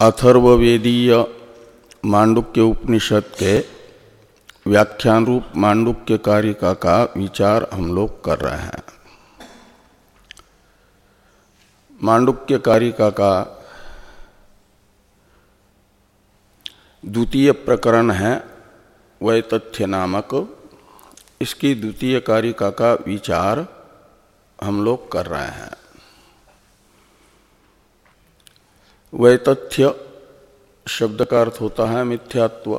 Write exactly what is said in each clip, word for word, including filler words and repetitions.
अथर्ववेदीय मांडुक्य उपनिषद के व्याख्यान रूप मांडुक्य कारिका का विचार हम लोग कर रहे हैं। मांडुक्य कारिका का द्वितीय प्रकरण है वैतथ्य नामक। इसकी द्वितीय कारिका का विचार हम लोग कर रहे हैं। वैतथ्य शब्द का अर्थ होता है मिथ्यात्व।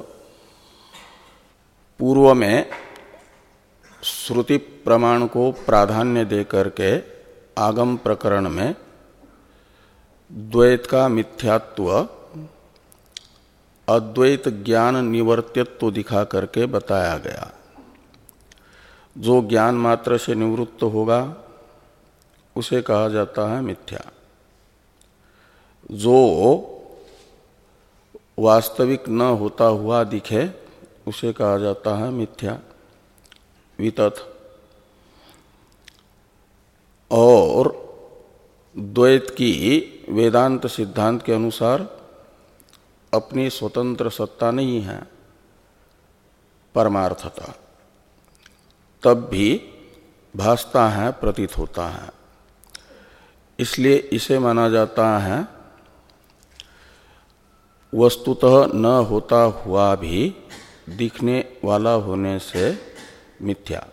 पूर्व में श्रुति प्रमाण को प्राधान्य देकर के आगम प्रकरण में द्वैत का मिथ्यात्व अद्वैत ज्ञान निवर्त्यत्व दिखा करके बताया गया। जो ज्ञान मात्र से निवृत्त होगा उसे कहा जाता है मिथ्या। जो वास्तविक न होता हुआ दिखे उसे कहा जाता है मिथ्या वितथ। और द्वैत की वेदांत सिद्धांत के अनुसार अपनी स्वतंत्र सत्ता नहीं है परमार्थता, तब भी भासता है, प्रतीत होता है। इसलिए इसे माना जाता है वस्तुतः न होता हुआ भी दिखने वाला होने से मिथ्या।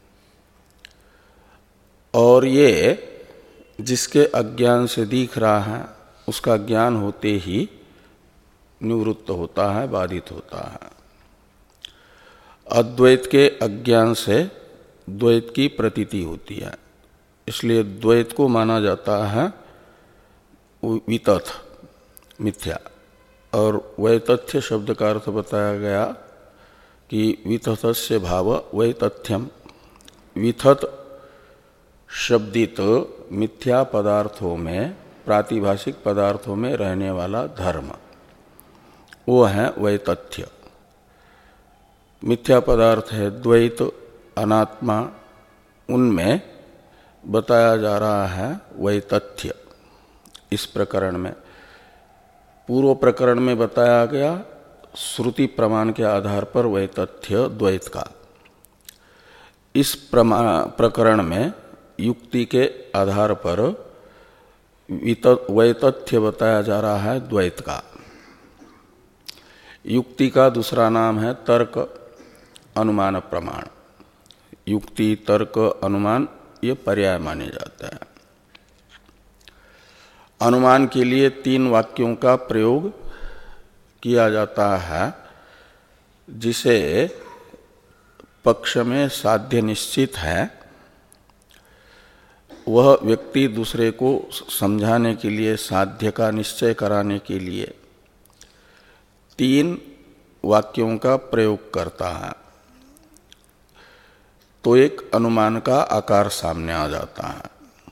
और ये जिसके अज्ञान से दिख रहा है उसका ज्ञान होते ही निवृत्त होता है, बाधित होता है। अद्वैत के अज्ञान से द्वैत की प्रतीति होती है। इसलिए द्वैत को माना जाता है वितथ मिथ्या। और वैतथ्य शब्द का अर्थ बताया गया कि वितथस्य भाव वैतथ्यम। वितथ शब्दित मिथ्या पदार्थों में, प्रातिभाषिक पदार्थों में रहने वाला धर्म, वो है वैतथ्य। मिथ्या पदार्थ है द्वैत, अनात्मा, उनमें बताया जा रहा है वैतथ्य। इस प्रकरण में, पूर्व प्रकरण में बताया गया श्रुति प्रमाण के आधार पर वैतथ्य द्वैत का। इस प्रकरण में युक्ति के आधार पर वैतथ्य बताया जा रहा है द्वैत का। युक्ति का दूसरा नाम है तर्क, अनुमान, प्रमाण। युक्ति, तर्क, अनुमान ये पर्याय माने जाते हैं। अनुमान के लिए तीन वाक्यों का प्रयोग किया जाता है। जिसे पक्ष में साध्य निश्चित है वह व्यक्ति दूसरे को समझाने के लिए, साध्य का निश्चय कराने के लिए तीन वाक्यों का प्रयोग करता है, तो एक अनुमान का आकार सामने आ जाता है।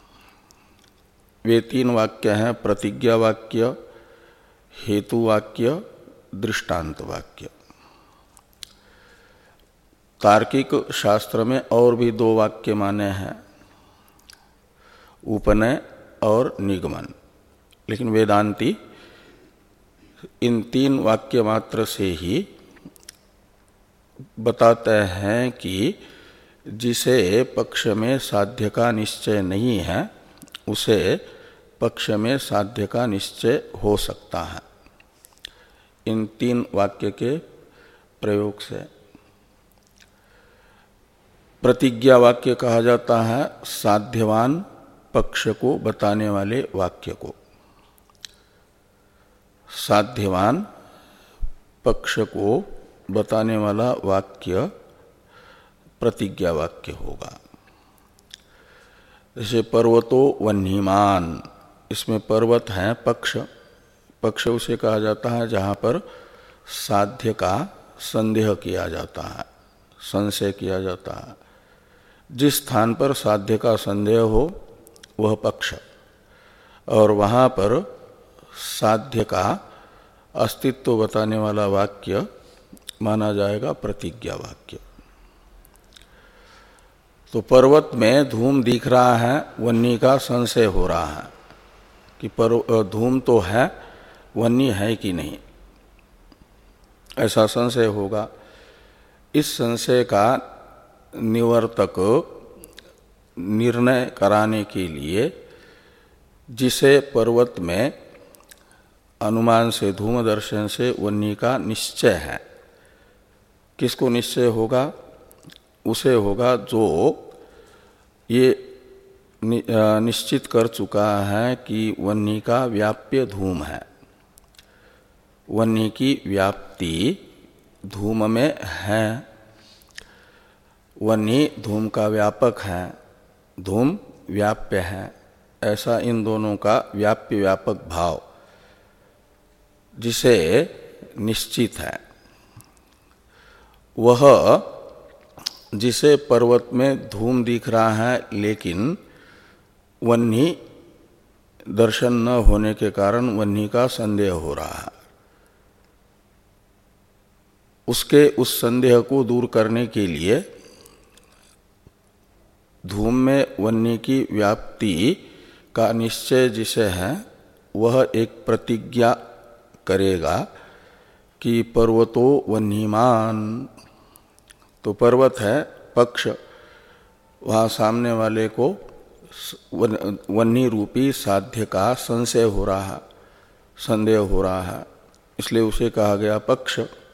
वे तीन वाक्य हैं प्रतिज्ञा वाक्य, हेतु वाक्य, दृष्टांत वाक्य। तार्किक शास्त्र में और भी दो वाक्य माने हैं, उपनय और निगमन। लेकिन वेदांती इन तीन वाक्य मात्र से ही बताते हैं कि जिसे पक्ष में साध्य का निश्चय नहीं है उसे पक्ष में साध्य का निश्चय हो सकता है, इन तीन वाक्य के प्रयोग से। प्रतिज्ञा वाक्य कहा जाता है साध्यवान पक्ष को बताने वाले वाक्य को। साध्यवान पक्ष को बताने वाला वाक्य प्रतिज्ञा वाक्य होगा। जैसे पर्वतो वह्निमान, इसमें पर्वत है पक्ष। पक्ष उसे कहा जाता है जहाँ पर साध्य का संदेह किया जाता है, संशय किया जाता है। जिस स्थान पर साध्य का संदेह हो वह पक्ष, और वहाँ पर साध्य का अस्तित्व बताने वाला वाक्य माना जाएगा प्रतिज्ञा वाक्य। तो पर्वत में धूम दिख रहा है, वन्नी का संशय हो रहा है कि पर धूम तो है वन्नी है कि नहीं, ऐसा संशय होगा। इस संशय का निवर्तक निर्णय कराने के लिए जिसे पर्वत में अनुमान से धूम दर्शन से वन्नी का निश्चय है, किसको निश्चय होगा? उसे होगा जो ये निश्चित कर चुका है कि वन्नी का व्याप्य धूम है, वन्नी की व्याप्ति धूम में है, वन्नी धूम का व्यापक है, धूम व्याप्य है, ऐसा इन दोनों का व्याप्य व्यापक भाव जिसे निश्चित है, वह जिसे पर्वत में धूम दिख रहा है लेकिन वन्नी दर्शन न होने के कारण वन्नी का संदेह हो रहा है, उसके उस संदेह को दूर करने के लिए धूम में वन्नी की व्याप्ति का निश्चय जिसे है वह एक प्रतिज्ञा करेगा कि पर्वतो वन्नीमान। तो पर्वत है पक्ष, वहाँ सामने वाले को वन्नी रूपी साध्य का संशय हो रहा है, संदेह हो रहा है, इसलिए उसे कहा गया पक्ष।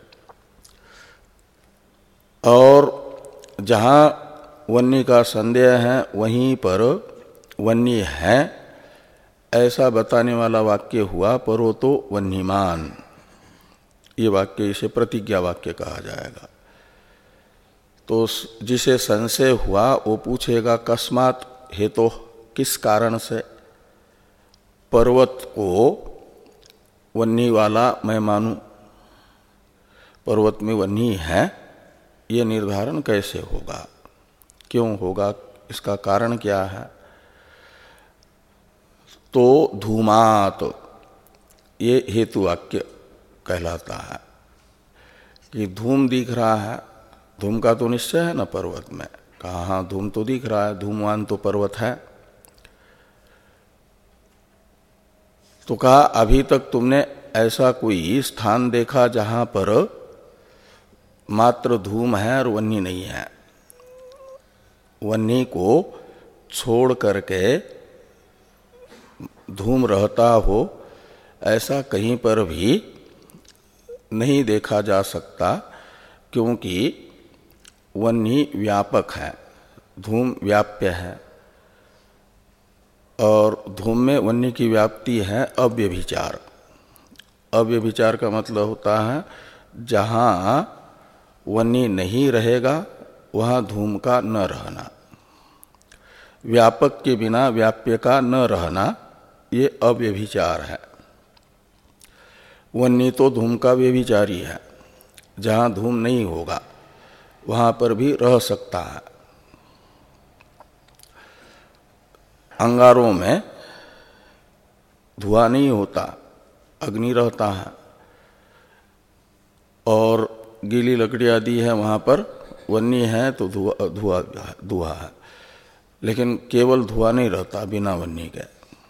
और जहाँ वन्नी का संदेह है वहीं पर वन्नी है ऐसा बताने वाला वाक्य हुआ पर्वतो वन्नीमान। ये वाक्य इसे प्रतिज्ञा वाक्य कहा जाएगा। तो जिसे संशय हुआ वो पूछेगा कस्मात हेतु, किस कारण से पर्वत को वन्नी वाला मैं मानूं, पर्वत में वन्नी है, ये निर्धारण कैसे होगा, क्यों होगा, इसका कारण क्या है? तो धूमात ये हेतु वाक्य कहलाता है कि धूम दिख रहा है, धूम का तो निश्चय है ना पर्वत में, कहा हाँ धूम तो दिख रहा है, धूमवान तो पर्वत है। तो कहा अभी तक तुमने ऐसा कोई स्थान देखा जहां पर मात्र धूम है और वन्नी नहीं है, वन्नी को छोड़ करके धूम रहता हो, ऐसा कहीं पर भी नहीं देखा जा सकता, क्योंकि वन्नी व्यापक है, धूम व्याप्य है, और धूम में वन्नी की व्याप्ति है अव्यभिचार। अव्यभिचार का मतलब होता है जहाँ वन्नी नहीं रहेगा वहाँ धूम का न रहना, व्यापक के बिना व्याप्य का न रहना, ये अव्यभिचार है। वन्नी तो धूम का व्यभिचारी है, जहाँ धूम नहीं होगा वहाँ पर भी रह सकता है। अंगारों में धुआं नहीं होता, अग्नि रहता है, और गीली लकड़ी आदि है वहाँ पर वन्नी है तो धुआं धुआं धुआं है, लेकिन केवल धुआं नहीं रहता बिना वन्नी के।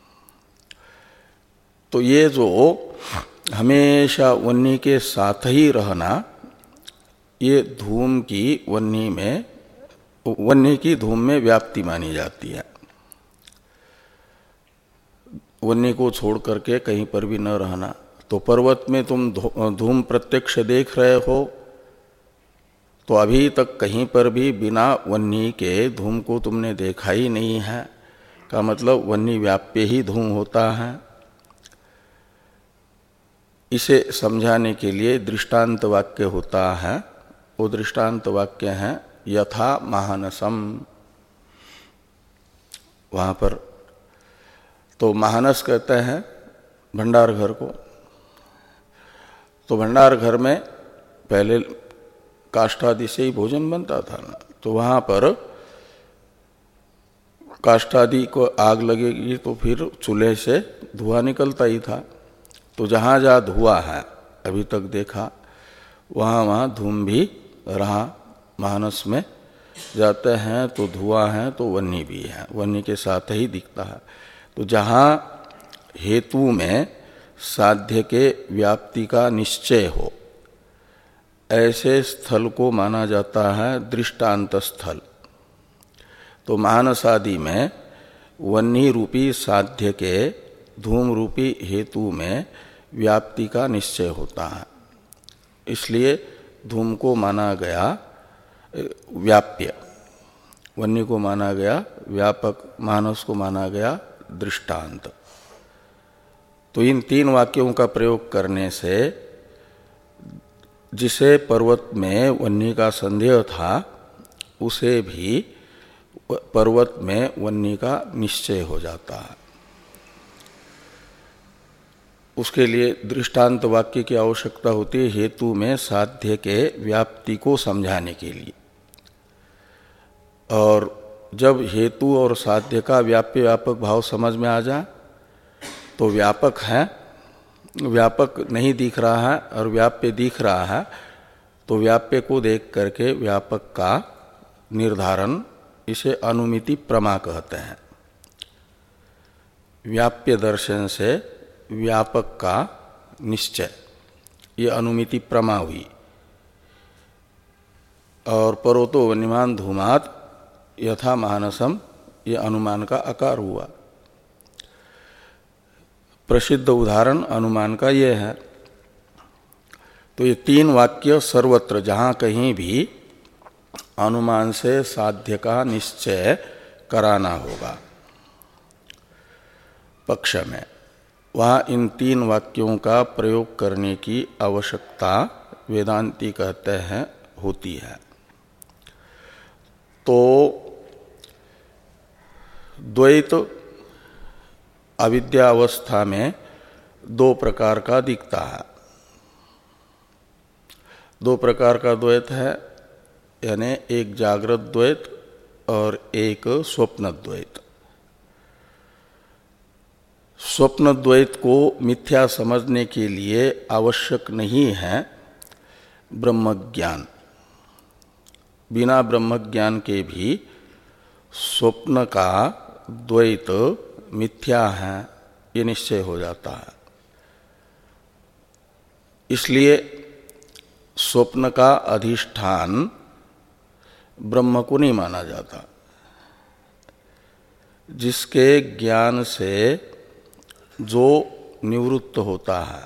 तो ये जो हमेशा वन्नी के साथ ही रहना, ये धूम की वन्नी में, वन्नी की धूम में व्याप्ति मानी जाती है। वन्नी को छोड़ करके कहीं पर भी न रहना। तो पर्वत में तुम धूम प्रत्यक्ष देख रहे हो, तो अभी तक कहीं पर भी बिना वन्नी के धूम को तुमने देखा ही नहीं है, का मतलब वन्नी व्याप्य ही धूम होता है। इसे समझाने के लिए दृष्टांत वाक्य होता है, वो दृष्टांत वाक्य है यथा महानसम। वहाँ पर तो महानस कहते हैं भंडार घर को। तो भंडार घर में पहले काष्ठादि से ही भोजन बनता था ना, तो वहाँ पर काष्ठादि को आग लगेगी तो फिर चूल्हे से धुआं निकलता ही था। तो जहाँ जहाँ धुआं है अभी तक देखा, वहाँ वहाँ धूम भी रहा। मानस में जाते हैं तो धुआं है तो वन्नी भी है, वन्नी के साथ ही दिखता है। तो जहाँ हेतु में साध्य के व्याप्ति का निश्चय हो, ऐसे स्थल को माना जाता है दृष्टांत स्थल। तो मानसादि में वन्नी रूपी साध्य के धूम रूपी हेतु में व्याप्ति का निश्चय होता है, इसलिए धूम को माना गया व्याप्य, वन्य को माना गया व्यापक, मानस को माना गया दृष्टांत। तो इन तीन वाक्यों का प्रयोग करने से जिसे पर्वत में वन्य का संदेह था उसे भी पर्वत में वन्य का निश्चय हो जाता है। उसके लिए दृष्टांत वाक्य की आवश्यकता होती है हेतु में साध्य के व्याप्ति को समझाने के लिए। और जब हेतु और साध्य का व्याप्य व्यापक भाव समझ में आ जाए तो व्यापक है, व्यापक नहीं दिख रहा है और व्याप्य दिख रहा है, तो व्याप्य को देख करके व्यापक का निर्धारण, इसे अनुमिति प्रमा कहते हैं। व्याप्य दर्शन से व्यापक का निश्चय, ये अनुमिति प्रमा हुई। और परोतो वन्यमान धूमात यथा मानसम, ये अनुमान का आकार हुआ। प्रसिद्ध उदाहरण अनुमान का ये है। तो ये तीन वाक्य सर्वत्र जहाँ कहीं भी अनुमान से साध्य का निश्चय कराना होगा पक्ष में, वहाँ इन तीन वाक्यों का प्रयोग करने की आवश्यकता वेदांती कहते हैं होती है। तो द्वैत अविद्यावस्था में दो प्रकार का दिखता है। दो प्रकार का द्वैत है, यानी एक जागृत द्वैत और एक स्वप्न द्वैत। स्वप्न द्वैत को मिथ्या समझने के लिए आवश्यक नहीं है ब्रह्मज्ञान। बिना ब्रह्मज्ञान के भी स्वप्न का द्वैत मिथ्या है, ये निश्चय हो जाता है। इसलिए स्वप्न का अधिष्ठान ब्रह्म को नहीं माना जाता। जिसके ज्ञान से जो निवृत्त होता है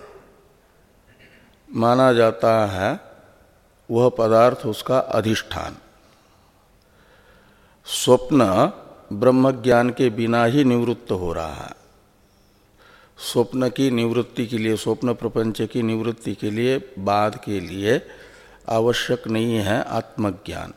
माना जाता है वह पदार्थ उसका अधिष्ठान। स्वप्न ब्रह्म ज्ञान के बिना ही निवृत्त हो रहा है। स्वप्न की निवृत्ति के लिए, स्वप्न प्रपंच की निवृत्ति के लिए, बाद के लिए आवश्यक नहीं है आत्मज्ञान।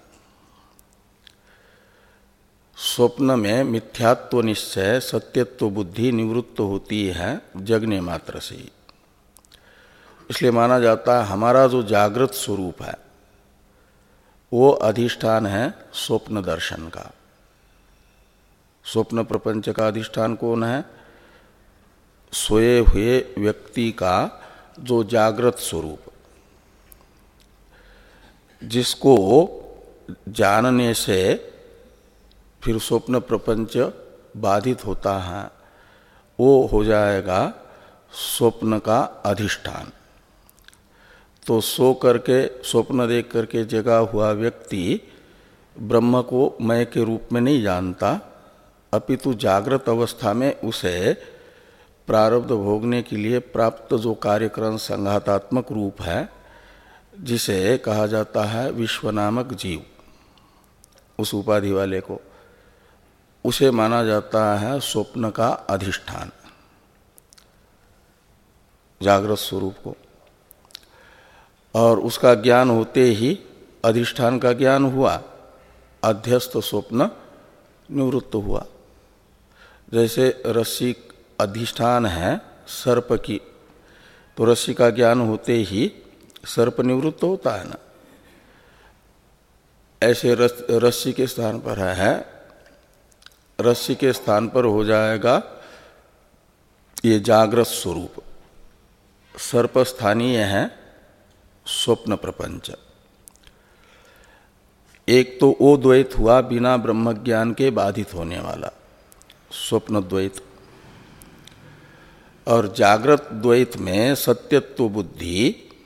स्वप्न में मिथ्यात्व निश्चय, सत्यत्व बुद्धि निवृत्त होती है जगने मात्र से ही। इसलिए माना जाता है हमारा जो जागृत स्वरूप है वो अधिष्ठान है स्वप्न दर्शन का। स्वप्न प्रपंच का अधिष्ठान कौन है? सोए हुए व्यक्ति का जो जागृत स्वरूप, जिसको जानने से फिर स्वप्न प्रपंच बाधित होता है, वो हो जाएगा स्वप्न का अधिष्ठान। तो सो करके स्वप्न देख करके जगा हुआ व्यक्ति ब्रह्म को मैं के रूप में नहीं जानता, अपितु जागृत अवस्था में उसे प्रारब्ध भोगने के लिए प्राप्त जो कार्यक्रम संघातात्मक रूप है, जिसे कहा जाता है विश्व नामक जीव, उस उपाधि वाले को, उसे माना जाता है स्वप्न का अधिष्ठान, जागृत स्वरूप को। और उसका ज्ञान होते ही अधिष्ठान का ज्ञान हुआ, अध्यस्त स्वप्न निवृत्त हुआ। जैसे रस्सी अधिष्ठान है सर्प की, तो रस्सी का ज्ञान होते ही सर्प निवृत्त होता है ना। ऐसे रस, रस्सी के स्थान पर है, रस्सी के स्थान पर हो जाएगा ये जागृत स्वरूप। सर्प स्थानीय है स्वप्न प्रपंच। एक तो वो द्वैत हुआ बिना ब्रह्मज्ञान के बाधित होने वाला स्वप्न द्वैत, और जागृत द्वैत में सत्यत्व बुद्धि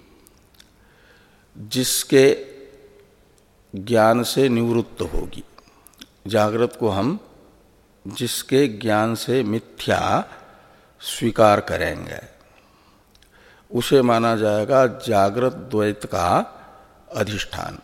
जिसके ज्ञान से निवृत्त होगी, जागृत को हम जिसके ज्ञान से मिथ्या स्वीकार करेंगे उसे माना जाएगा जागृत द्वैत का अधिष्ठान।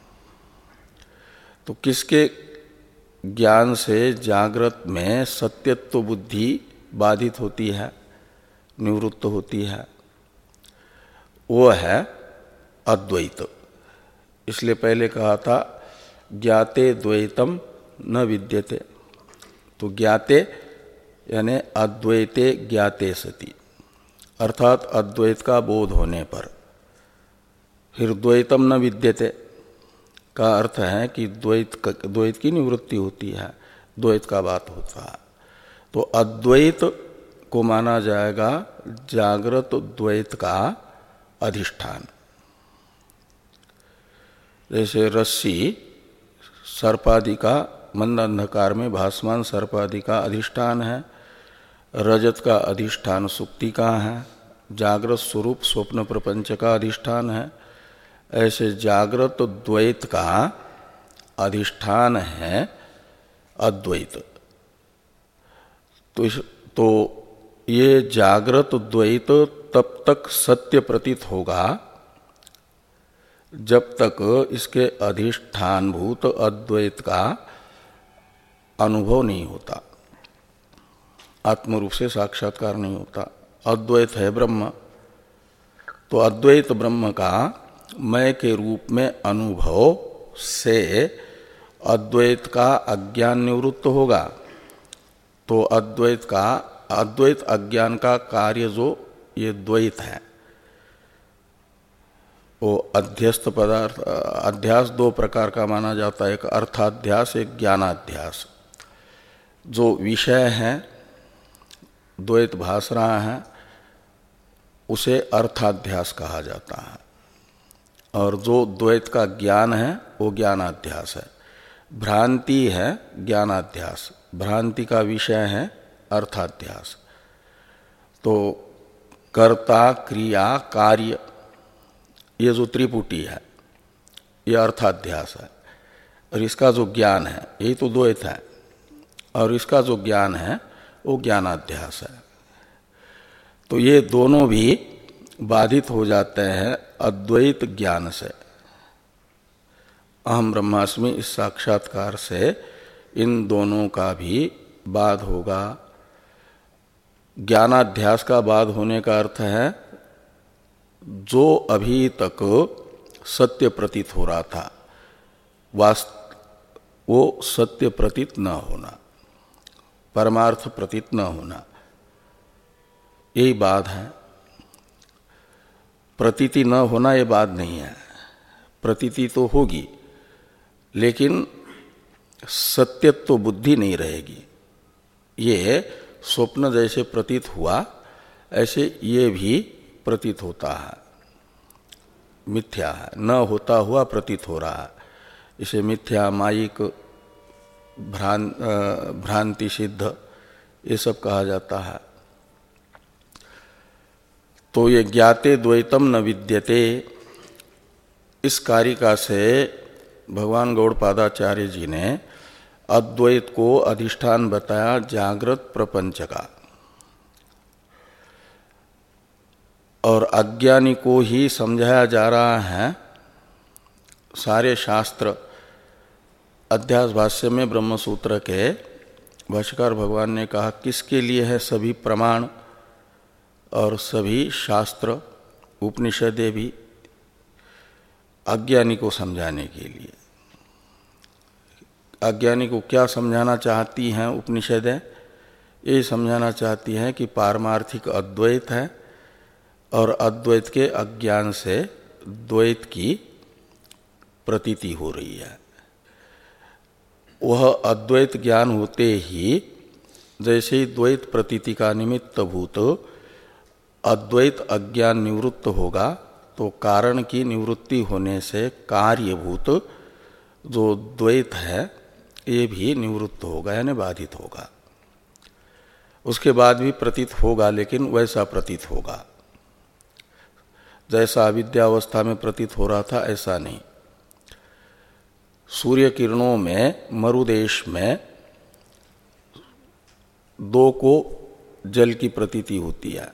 तो किसके ज्ञान से जागृत में सत्यत्व बुद्धि बाधित होती है, निवृत्त होती है, वो है अद्वैत। इसलिए पहले कहा था ज्ञाते द्वैतम न विद्यते, तो ज्ञाते यानी अद्वैते ज्ञाते सति, अर्थात अद्वैत का बोध होने पर। फिर द्वैतम न विद्यते का अर्थ है कि द्वैत द्वैत की निवृत्ति होती है, द्वैत का बात होता है। तो अद्वैत को माना जाएगा जागृत द्वैत का अधिष्ठान। जैसे रस्सी सर्पादि का मंद अंधकार में भासमान सर्पादि का अधिष्ठान है, रजत का अधिष्ठान सुक्ति का है, जागृत स्वरूप स्वप्न प्रपंच का अधिष्ठान है। ऐसे जागृत द्वैत का अधिष्ठान है अद्वैत। तो इस तो ये जागृत द्वैत तब तक सत्य प्रतीत होगा जब तक इसके अधिष्ठानभूत अद्वैत का अनुभव नहीं होता, आत्मरूप से साक्षात्कार नहीं होता। अद्वैत है ब्रह्म, तो अद्वैत ब्रह्म का मैं के रूप में अनुभव से अद्वैत का अज्ञान निवृत्त होगा। तो अद्वैत का अद्वैत अज्ञान का कार्य जो ये द्वैत है, वो अध्यस्त पदार्थ अध्यास दो प्रकार का माना जाता है, एक अर्थाध्यास एक ज्ञानाध्यास। जो विषय है द्वैत भास रहा है उसे अर्थाध्यास कहा जाता है, और जो द्वैत का ज्ञान है वो ज्ञानाध्यास है। भ्रांति है ज्ञानाध्यास, भ्रांति का विषय है अर्थाध्यास। तो कर्ता क्रिया कार्य ये जो त्रिपुटी है ये अर्थाध्यास है, और इसका जो ज्ञान है यही तो द्वैत है, और इसका जो ज्ञान है वो ज्ञानाध्यास है। तो ये दोनों भी बाधित हो जाते हैं अद्वैत ज्ञान से। अहम ब्रह्मास्मि इस साक्षात्कार से इन दोनों का भी बाध होगा। ज्ञानाध्यास का बाध होने का अर्थ है जो अभी तक सत्य प्रतीत हो रहा था वास्तव वो सत्य प्रतीत न होना, परमार्थ प्रतीत न होना, यही बात है। प्रतीति न होना ये बात नहीं है, प्रतीति तो होगी लेकिन सत्यत्व बुद्धि नहीं रहेगी। ये स्वप्न जैसे प्रतीत हुआ ऐसे ये भी प्रतीत होता है, मिथ्या है, न होता हुआ प्रतीत हो रहा है। इसे मिथ्या मायिक भ्रां, भ्रांति सिद्ध ये सब कहा जाता है। तो ये ज्ञाते द्वैतम न विद्यते, इस कारिका से भगवान गौड़पादाचार्य जी ने अद्वैत को अधिष्ठान बताया जागृत प्रपंच का, और अज्ञानी को ही समझाया जा रहा है। सारे शास्त्र अध्यास भाष्य में ब्रह्मसूत्र के भाष्यकार भगवान ने कहा किसके लिए है सभी प्रमाण और सभी शास्त्र उपनिषदें भी, अज्ञानी को समझाने के लिए। अज्ञानी को क्या समझाना चाहती हैं उपनिषदें? ये समझाना चाहती हैं कि पारमार्थिक अद्वैत है और अद्वैत के अज्ञान से द्वैत की प्रतीति हो रही है। वह अद्वैत ज्ञान होते ही जैसे ही द्वैत प्रतीति का निमित्त भूत अद्वैत अज्ञान निवृत्त होगा, तो कारण की निवृत्ति होने से कार्यभूत जो द्वैत है ये भी निवृत्त होगा यानी बाधित होगा। उसके बाद भी प्रतीत होगा, लेकिन वैसा प्रतीत होगा जैसा अविद्यावस्था में प्रतीत हो रहा था, ऐसा नहीं। सूर्य किरणों में मरुदेश में दो को जल की प्रतीति होती है।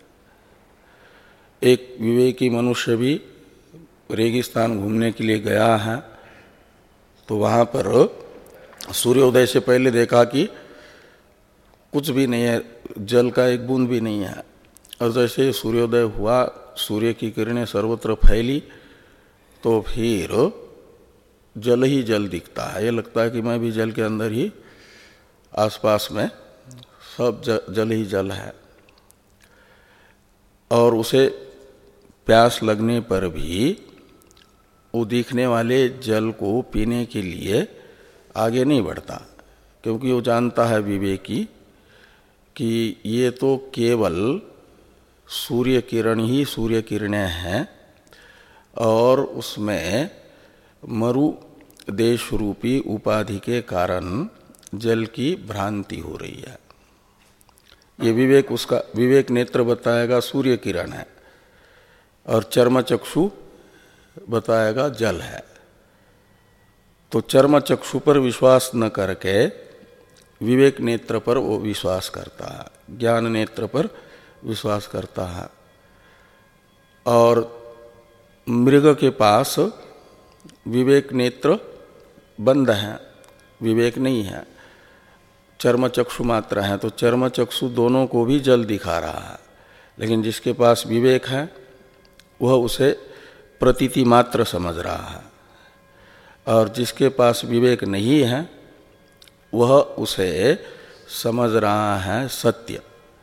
एक विवेकी मनुष्य भी रेगिस्तान घूमने के लिए गया है, तो वहाँ पर सूर्योदय से पहले देखा कि कुछ भी नहीं है, जल का एक बूंद भी नहीं है। और जैसे सूर्योदय हुआ, सूर्य की किरणें सर्वत्र फैली, तो फिर जल ही जल दिखता है। ये लगता है कि मैं भी जल के अंदर ही, आसपास में सब जल ही जल है। और उसे प्यास लगने पर भी वो दिखने वाले जल को पीने के लिए आगे नहीं बढ़ता, क्योंकि वो जानता है विवेकी कि ये तो केवल सूर्य किरण ही सूर्य किरणें हैं और उसमें मरु देश रूपी उपाधि के कारण जल की भ्रांति हो रही है। ये विवेक, उसका विवेक नेत्र बताएगा सूर्य किरण है और चर्म चक्षु बताएगा जल है। तो चर्म चक्षु पर विश्वास न करके विवेक नेत्र पर वो विश्वास करता है, ज्ञान नेत्र पर विश्वास करता है। और मृग के पास विवेक नेत्र बंद है, विवेक नहीं है, चर्म चक्षु मात्र है। तो चर्म चक्षु दोनों को भी जल दिखा रहा है, लेकिन जिसके पास विवेक है वह उसे प्रतीति मात्र समझ रहा है, और जिसके पास विवेक नहीं है वह उसे समझ रहा है सत्य।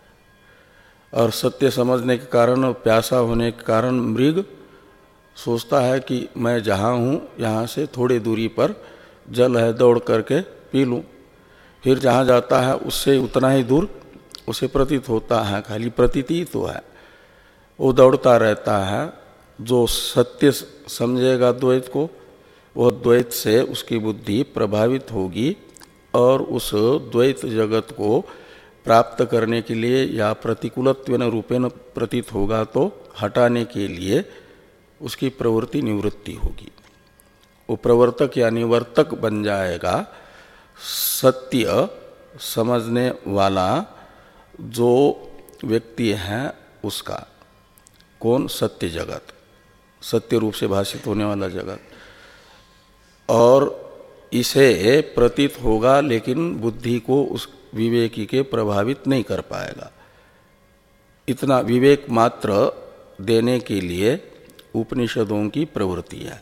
और सत्य समझने के कारण, प्यासा होने के कारण मृग सोचता है कि मैं जहाँ हूँ यहाँ से थोड़ी दूरी पर जल है, दौड़ करके पी लूँ। फिर जहाँ जाता है उससे उतना ही दूर उसे प्रतीत होता है, खाली प्रतीति तो है। वो दौड़ता रहता है। जो सत्य समझेगा द्वैत को, वह द्वैत से उसकी बुद्धि प्रभावित होगी और उस द्वैत जगत को प्राप्त करने के लिए या प्रतिकूलत्वेन रूपेण प्रतीत होगा तो हटाने के लिए उसकी प्रवृत्ति निवृत्ति होगी। वो प्रवर्तक या निवर्तक बन जाएगा सत्य समझने वाला जो व्यक्ति है उसका। कौन? सत्य जगत, सत्य रूप से भाषित होने वाला जगत। और इसे प्रतीत होगा, लेकिन बुद्धि को उस विवेकी के प्रभावित नहीं कर पाएगा। इतना विवेक मात्र देने के लिए उपनिषदों की प्रवृत्ति है।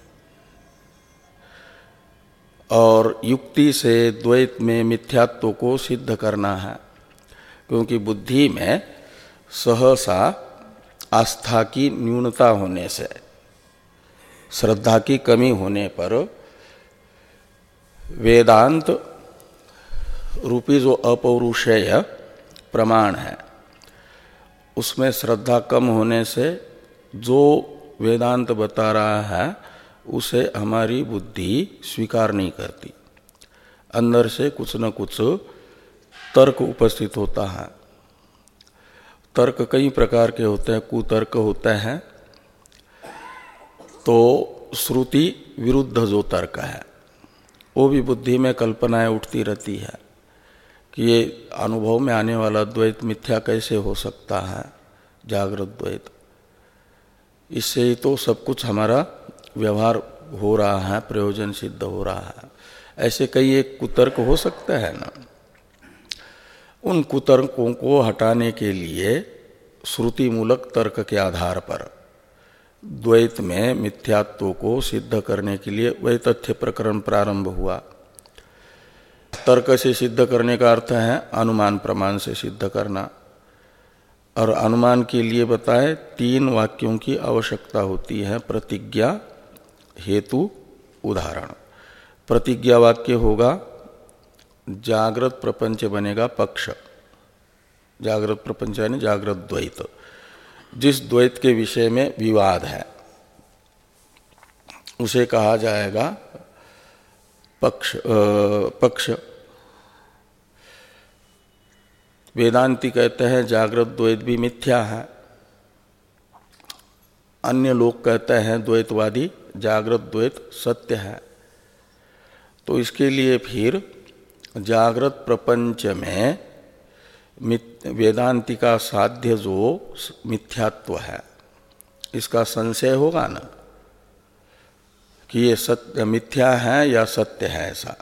और युक्ति से द्वैत में मिथ्यात्व को सिद्ध करना है, क्योंकि बुद्धि में सहसा आस्था की न्यूनता होने से, श्रद्धा की कमी होने पर वेदांत रूपी जो अपौरुषेय प्रमाण है उसमें श्रद्धा कम होने से जो वेदांत बता रहा है उसे हमारी बुद्धि स्वीकार नहीं करती। अंदर से कुछ न कुछ तर्क उपस्थित होता है। तर्क कई प्रकार के होते हैं, कुतर्क होते हैं। तो श्रुति विरुद्ध जो तर्क है वो भी बुद्धि में कल्पनाएं उठती रहती है कि ये अनुभव में आने वाला द्वैत मिथ्या कैसे हो सकता है, जागृत द्वैत। इससे ही तो सब कुछ हमारा व्यवहार हो रहा है, प्रयोजन सिद्ध हो रहा है। ऐसे कई एक कुतर्क हो सकते हैं ना। उन कुतर्कों को हटाने के लिए श्रुति मूलक तर्क के आधार पर द्वैत में मिथ्यात्व को सिद्ध करने के लिए वही तथ्य प्रकरण प्रारंभ हुआ। तर्क से सिद्ध करने का अर्थ है अनुमान प्रमाण से सिद्ध करना। और अनुमान के लिए बताए तीन वाक्यों की आवश्यकता होती है, प्रतिज्ञा, हेतु, उदाहरण। प्रतिज्ञा वाक्य होगा जागृत प्रपंच बनेगा पक्ष, जागृत प्रपंच यानी जागृत द्वैत। जिस द्वैत के विषय में विवाद है उसे कहा जाएगा पक्ष। आ, पक्ष वेदांती कहते हैं जागृत द्वैत भी मिथ्या है, अन्य लोग कहते हैं द्वैतवादी जागृत द्वैत सत्य है। तो इसके लिए फिर जागृत प्रपंच में वेदांती का साध्य जो मिथ्यात्व है, इसका संशय होगा ना कि ये सत्य मिथ्या है या सत्य है, ऐसा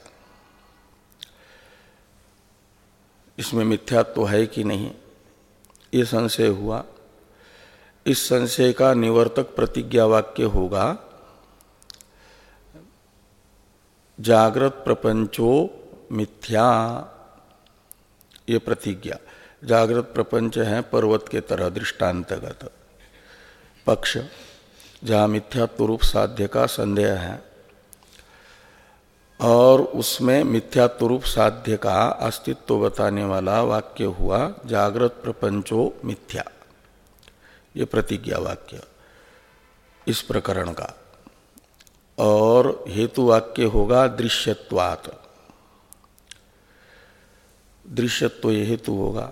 इसमें मिथ्यात्व है कि नहीं, ये संशय हुआ। इस संशय का निवर्तक प्रतिज्ञा वाक्य होगा जागृत प्रपंचो मिथ्या। ये प्रतिज्ञा, जागृत प्रपंच है पर्वत के तरह दृष्टांतगत पक्ष, जहाँ मिथ्यात्व रूप साध्य का संदेह है, और उसमें मिथ्यात्व रूप साध्य का अस्तित्व बताने वाला वाक्य हुआ जागृत प्रपंचो मिथ्या। ये प्रतिज्ञा वाक्य इस प्रकरण का। और हेतु वाक्य होगा दृश्यत्वात्, दृश्यत्व ये हेतु होगा।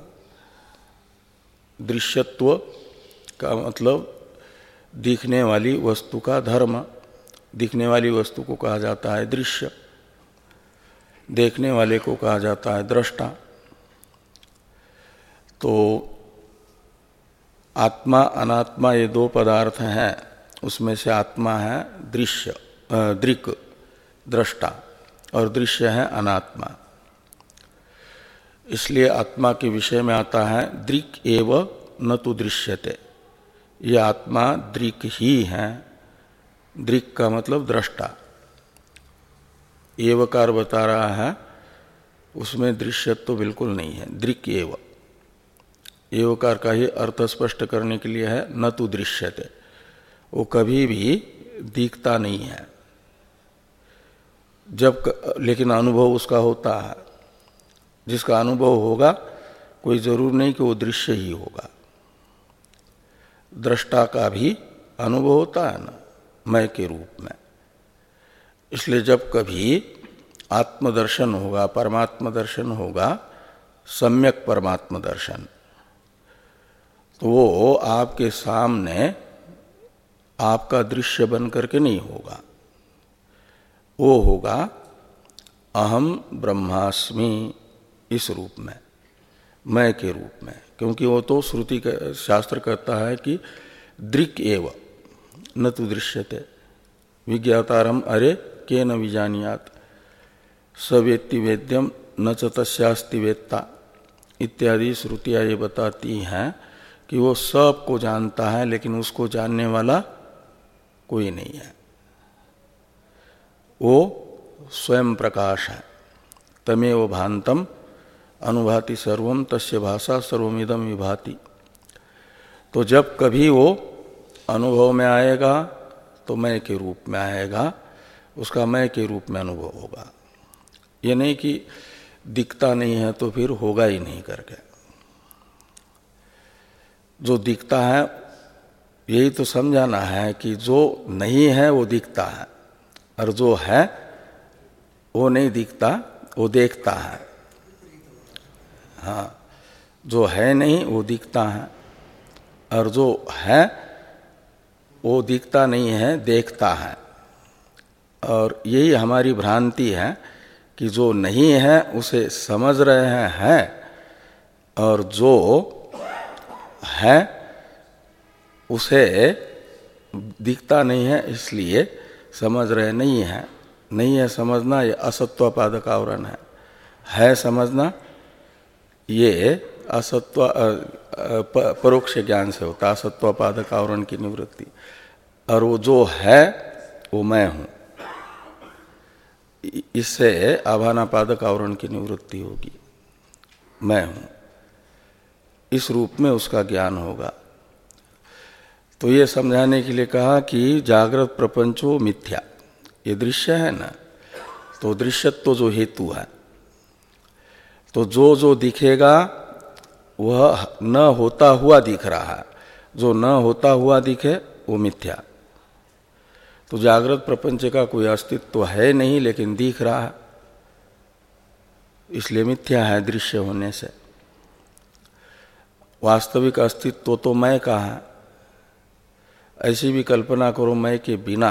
दृश्यत्व का मतलब दिखने वाली वस्तु का धर्म, दिखने वाली वस्तु को कहा जाता है दृश्य, देखने वाले को कहा जाता है दृष्टा। तो आत्मा अनात्मा ये दो पदार्थ हैं, उसमें से आत्मा है दृश्य दृक् दृष्टा, और दृश्य है अनात्मा। इसलिए आत्मा के विषय में आता है दृक् एव न तो दृश्यते, ये आत्मा दृक् ही है। दृक् का मतलब दृष्टा, एवकार बता रहा है, उसमें दृश्यत्व तो बिल्कुल नहीं है। दृक् एव, एवकार का ही अर्थ स्पष्ट करने के लिए है न तो दृश्यते, वो कभी भी दिखता नहीं है, जब लेकिन अनुभव उसका होता है। जिसका अनुभव होगा कोई जरूर नहीं कि वो दृश्य ही होगा, दृष्टा का भी अनुभव होता है ना मैं के रूप में। इसलिए जब कभी आत्मदर्शन होगा, परमात्म दर्शन होगा, सम्यक परमात्म दर्शन, तो वो आपके सामने आपका दृश्य बन करके नहीं होगा, वो होगा अहम ब्रह्मास्मि इस रूप में, मैं के रूप में। क्योंकि वो तो श्रुति का शास्त्र कहता है कि दृक् एव न तो दृश्यते विज्ञातारम अरे के न विजानियात स वेत्ति वेद्यम न च तस्यास्ति वेत्ता इत्यादि श्रुतियाँ ये बताती हैं कि वो सब को जानता है, लेकिन उसको जानने वाला कोई नहीं है। वो स्वयं प्रकाश है। तमेव भान्तम अनुभाति सर्वम तस्य भाषा सर्वमिदम विभाति। तो जब कभी वो अनुभव में आएगा तो मैं के रूप में आएगा, उसका मैं के रूप में अनुभव होगा। ये नहीं कि दिखता नहीं है तो फिर होगा ही नहीं करके। जो दिखता है यही तो समझाना है कि जो नहीं है वो दिखता है, और जो है वो नहीं दिखता, वो देखता है। हाँ, जो है नहीं वो दिखता है, और जो है वो दिखता नहीं है, देखता है। और यही हमारी भ्रांति है कि जो नहीं है उसे समझ रहे हैं है, और जो है उसे दिखता नहीं है इसलिए समझ रहे नहीं है। नहीं है समझना ये असत्वापादक आवरण है, है समझना ये असत्व परोक्ष ज्ञान से होता है, असत्वापादक आवरण की निवृत्ति। और वो जो है वो मैं हूँ, इससे आभानापादक आवरण की निवृत्ति होगी। मैं हूँ इस रूप में उसका ज्ञान होगा। तो ये समझाने के लिए कहा कि जागृत प्रपंचो मिथ्या, ये दृश्य है ना, तो दृश्यत्व तो जो हेतु है, तो जो जो दिखेगा वह न होता हुआ दिख रहा है, जो न होता हुआ दिखे वो मिथ्या। तो जागृत प्रपंच का कोई अस्तित्व तो है नहीं, लेकिन दिख रहा है, इसलिए मिथ्या है दृश्य होने से। वास्तविक अस्तित्व तो मैं का है। ऐसी भी कल्पना करो मैं के बिना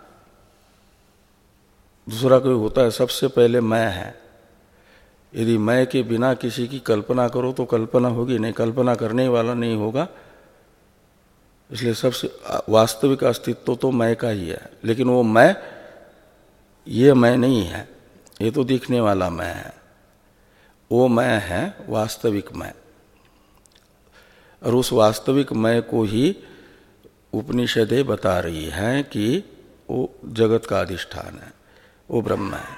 दूसरा कोई होता है, सबसे पहले मैं है। यदि मैं के बिना किसी की कल्पना करो तो कल्पना होगी नहीं, कल्पना करने वाला नहीं होगा। इसलिए सबसे वास्तविक अस्तित्व तो मैं का ही है। लेकिन वो मैं, ये मैं नहीं है, ये तो दिखने वाला मैं है। वो मैं है वास्तविक मैं, और उस वास्तविक मैं को ही उपनिषदें बता रही हैं कि वो जगत का अधिष्ठान है, वो ब्रह्म है।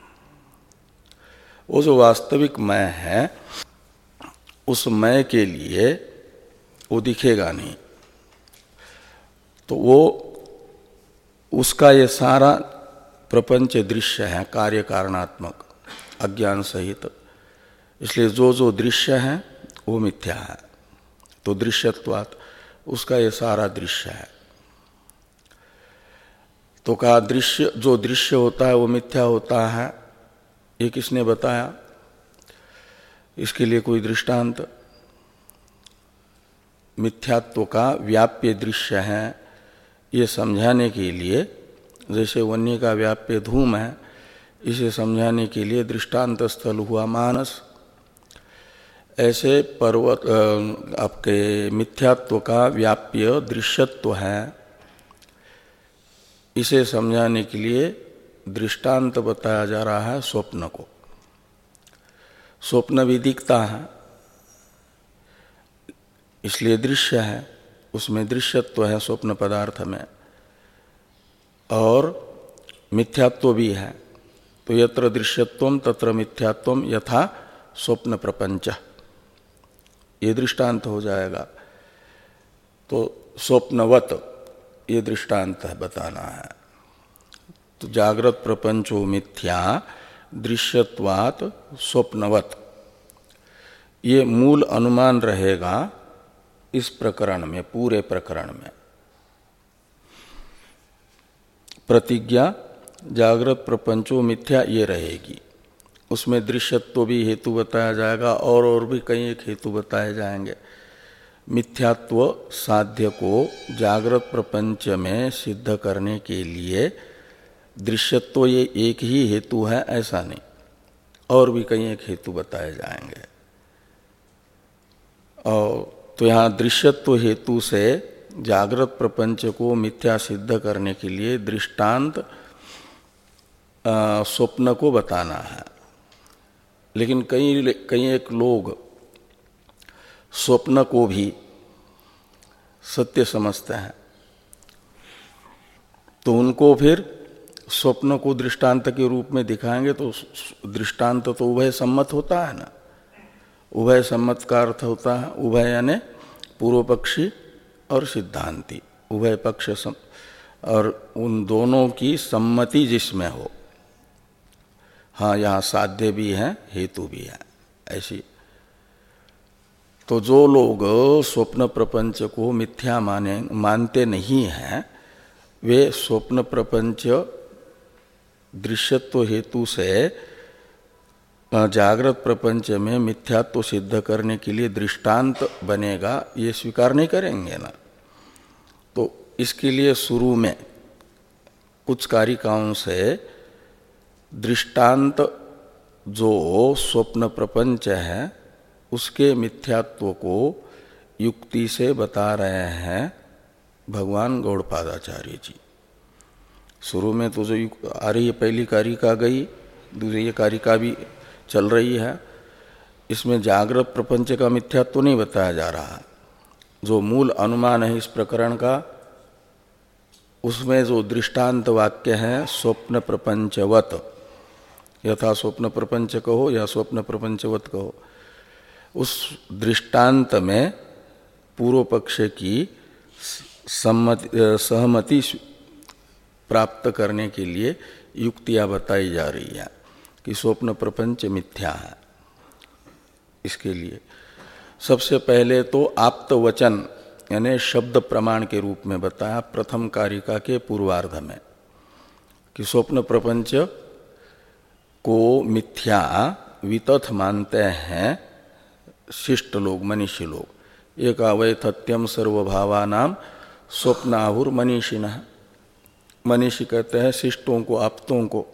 वो जो वास्तविक मैं है, उस मैं के लिए वो दिखेगा नहीं, तो वो उसका ये सारा प्रपंच दृश्य है, कार्य कारणात्मक अज्ञान सहित। इसलिए जो जो दृश्य है वो मिथ्या है। तो दृश्यत्वात् उसका ये सारा दृश्य है। तो कहा दृश्य, जो दृश्य होता है वो मिथ्या होता है। ये किसने बताया? इसके लिए कोई दृष्टांत? मिथ्यात्व का व्याप्य दृश्य है ये समझाने के लिए, जैसे वन्य का व्याप्य धूम है, इसे समझाने के लिए दृष्टांत स्थल हुआ मानस। ऐसे पर्वत आपके मिथ्यात्व का व्याप्य दृश्यत्व है, इसे समझाने के लिए दृष्टांत बताया जा रहा है स्वप्न को। स्वप्न भी दिखता है, इसलिए दृश्य है, उसमें दृश्यत्व है स्वप्न पदार्थ में, और मिथ्यात्व भी है। तो यत्र दृश्यत्वम तत्र मिथ्यात्वम यथा स्वप्न प्रपंच, ये दृष्टांत हो जाएगा। तो स्वप्नवत ये दृष्टांत है, बताना है। तो जागृत प्रपंचो मिथ्या दृश्यत्वात् स्वप्नवत, ये मूल अनुमान रहेगा इस प्रकरण में, पूरे प्रकरण में। प्रतिज्ञा जागृत प्रपंचो मिथ्या ये रहेगी, उसमें दृश्यत्व भी हेतु बताया जाएगा, और और भी कई एक हेतु बताए जाएंगे। मिथ्यात्व साध्य को जागृत प्रपंच में सिद्ध करने के लिए दृश्यत्व ये एक ही हेतु है ऐसा नहीं, और भी कई एक हेतु बताए जाएंगे। और तो यहाँ दृश्यत्व हेतु से जागृत प्रपंच को मिथ्या सिद्ध करने के लिए दृष्टांत स्वप्न को बताना है। लेकिन कई कई एक लोग स्वप्न को भी सत्य समझते हैं, तो उनको फिर स्वप्न को दृष्टांत के रूप में दिखाएंगे तो दृष्टांत तो उभय सम्मत होता है ना। उभय सम्मत का अर्थ होता है, उभय यानी पूर्व पक्षी और सिद्धांती, उभय पक्ष सम, और उन दोनों की सम्मति जिसमें हो। हाँ, यहाँ साध्य भी है, हेतु भी है, ऐसी। तो जो लोग स्वप्न प्रपंच को मिथ्या माने मानते नहीं हैं, वे स्वप्न प्रपंच दृश्यत्व हेतु से जागृत प्रपंच में मिथ्यात्व सिद्ध करने के लिए दृष्टांत बनेगा, ये स्वीकार नहीं करेंगे ना। तो इसके लिए शुरू में कुछ कारिकाओं से दृष्टांत जो स्वप्न प्रपंच है उसके मिथ्यात्व को युक्ति से बता रहे हैं भगवान गौड़पादाचार्य जी। शुरू में तो जो आ रही है, पहली कारिका गई, दूसरी कारिका भी चल रही है, इसमें जागृत प्रपंच का मिथ्यात्व नहीं बताया जा रहा। जो मूल अनुमान है इस प्रकरण का, उसमें जो दृष्टांत वाक्य है स्वप्न प्रपंचवत, यथा स्वप्न प्रपंच कहो या स्वप्न प्रपंचवत कहो, उस दृष्टांत में पूर्व पक्ष की सम्मति सहमति प्राप्त करने के लिए युक्तियां बताई जा रही है कि स्वप्न प्रपंच मिथ्या है। इसके लिए सबसे पहले तो आप्त वचन यानी शब्द प्रमाण के रूप में बताया प्रथम कारिका के पूर्वार्ध में कि स्वप्न प्रपंच को मिथ्या वितथ मानते हैं शिष्ट लोग, मनुष्य लोग, एकावैथत्यम सर्वभावानाम स्वप्नाहुर मनीषिणः। मनीषी कहते हैं शिष्टों को, आप्तों को,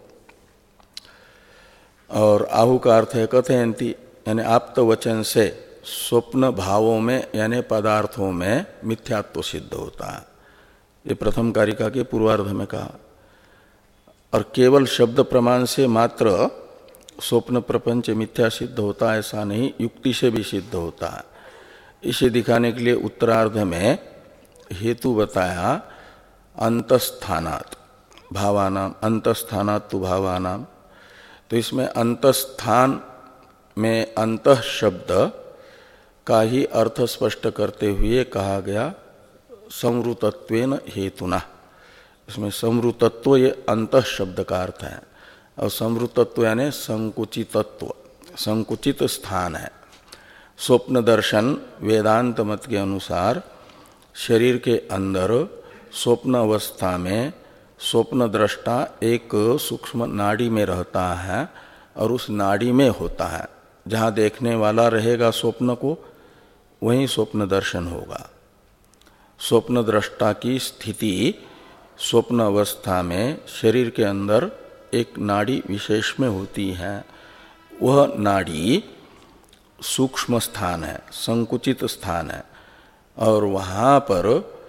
और आहु का अर्थ है कथयंती, यानी आप्त वचन से स्वप्न भावों में यानी पदार्थों में मिथ्यात्व सिद्ध होता है। ये प्रथम कारिका के पूर्वार्ध में कहा। और केवल शब्द प्रमाण से मात्र स्वप्न प्रपंच मिथ्या सिद्ध होता है ऐसा नहीं, युक्ति से भी सिद्ध होता है। इसे दिखाने के लिए उत्तरार्ध में हेतु बताया अंतस्थानात् भावानाम, अंतस्थानात् तु भावानाम। तो इसमें अंतस्थान में अंतः शब्द का ही अर्थ स्पष्ट करते हुए कहा गया संवृतत्वेन हेतुना। इसमें संवृतत्व ये अंतः शब्द का अर्थ है, और संवृतत्व यानी संकुचितत्व, संकुचित स्थान है। स्वप्न दर्शन वेदांत मत के अनुसार शरीर के अंदर स्वप्न अवस्था में स्वप्न दृष्टा एक सूक्ष्म नाड़ी में रहता है, और उस नाड़ी में होता है। जहाँ देखने वाला रहेगा स्वप्न को, वहीं स्वप्न दर्शन होगा। स्वप्न दृष्टा की स्थिति स्वप्न अवस्था में शरीर के अंदर एक नाड़ी विशेष में होती है। वह नाड़ी सूक्ष्म स्थान है, संकुचित स्थान है, और वहाँ पर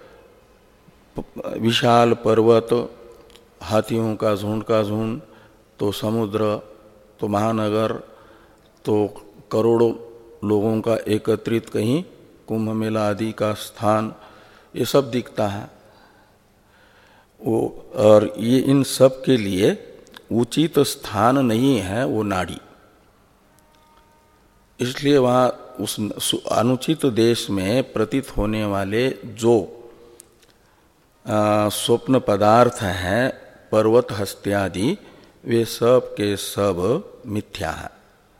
विशाल पर्वत, हाथियों का झुंड का झुंड, तो समुद्र, तो महानगर, तो करोड़ों लोगों का एकत्रित कहीं कुंभ मेला आदि का स्थान, ये सब दिखता है। वो और ये इन सब के लिए उचित स्थान नहीं है वो नाड़ी, इसलिए वहाँ उस अनुचित देश में प्रतीत होने वाले जो स्वप्न पदार्थ हैं, पर्वत हस्त्यादि, वे सब के सब मिथ्या है।